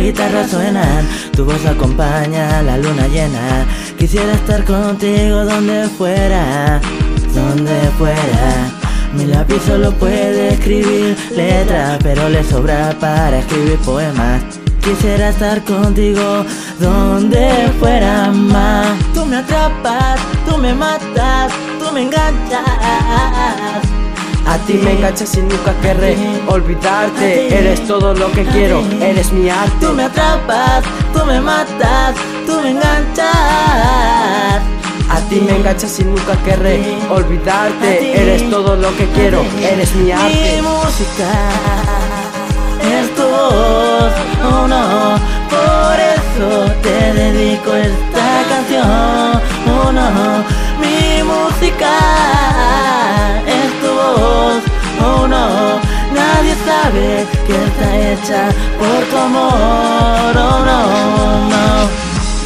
guitarras suenan, tu voz acompaña la luna llena. Quisiera estar contigo donde fuera, donde fuera. Mi lápiz solo puede escribir letras, pero le sobra para escribir poemas. Quisiera estar contigo donde fuera más. Tú me atrapas, tú me matas, tú me enganchas. A ti me enganchas y nunca querré olvidarte. Eres todo lo que quiero, eres mi arte. Tú me atrapas, tú me matas, tú me enganchas. A ti me enganchas y nunca querré olvidarte. Eres todo lo que quiero, eres mi arte. Mi música es tu voz, oh no. Por eso te dedico esta canción, oh no. Mi música es tu voz, oh no. Nadie sabe que está hecha por tu amor, oh no, no.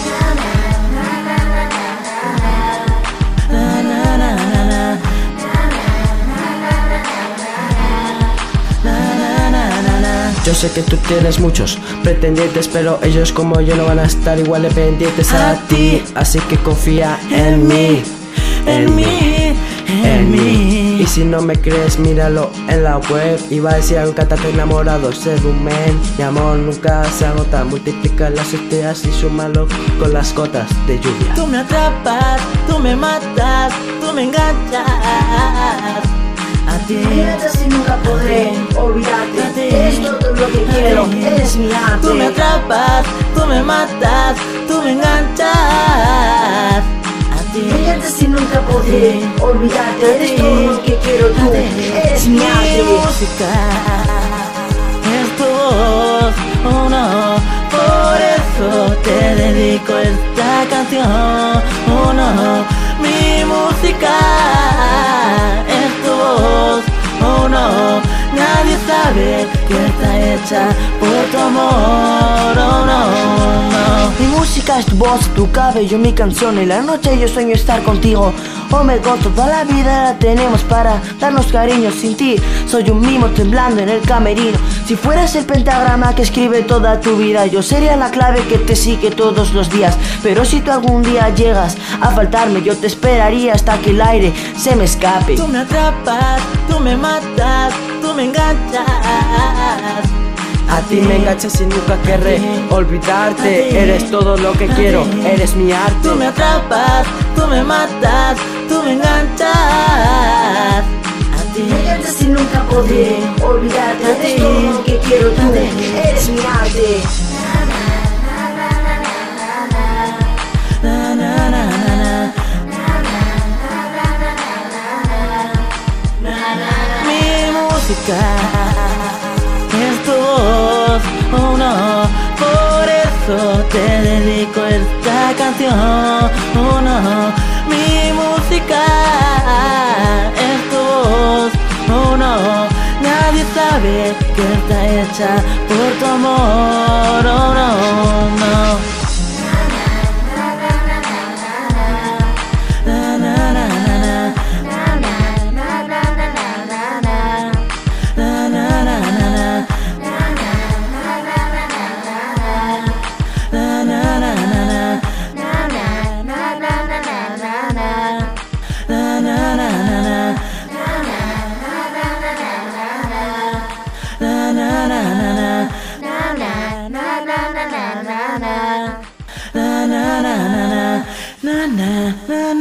Yo sé que tú tienes muchos pretendientes, pero ellos como yo no van a estar igual de pendientes a ti. Así que confía en mí, en mí, en mí. Y si no me crees, míralo en la web. Iba a decir algo, cantante enamorado, ser un men. Mi amor nunca se agota, multiplica las estrellas y súmalo con las gotas de lluvia. Tú me atrapas, tú me matas, tú me enganchas. A ti me enganchas y nunca podré olvidarte. Eres todo lo que quiero, eres mi arte. Tú me atrapas, tú me matas, tú me enganchas. A ti me enganchas y nunca podré olvidarte. Eres todo lo que quiero, tú eres mi arte. Mi música es tu voz, oh no. Por eso te dedico esta canción, oh no. Mi música es tu voz, oh no. Nadie sabe que está hecha por tu amor, oh no, no. Mi música es tu voz, tu cabello, mi canción. En la noche yo sueño estar contigo. Oh my God, toda la vida la tenemos para darnos cariño. Sin ti soy un mimo temblando en el camerino. Si fueras el pentagrama que escribe toda tu vida, yo sería la clave que te sigue todos los días. Pero si tú algún día llegas a faltarme, yo te esperaría hasta que el aire se me escape. Tú me atrapas, tú me matas, tú me enganchas. A ti me enganchas y nunca querré olvidarte. Eres todo lo que quiero, eres mi arte. Tú me atrapas, tú me matas, tú me enganchas. A ti me enganchas y nunca podré olvidarte. Eres todo lo que quiero, tú eres mi arte. Mi música es tu voz, oh no. Por eso te dedico esta canción, oh no. Mi música es tu voz, oh no. Nadie sabe que está hecha por tu amor, oh no, no. Na na na na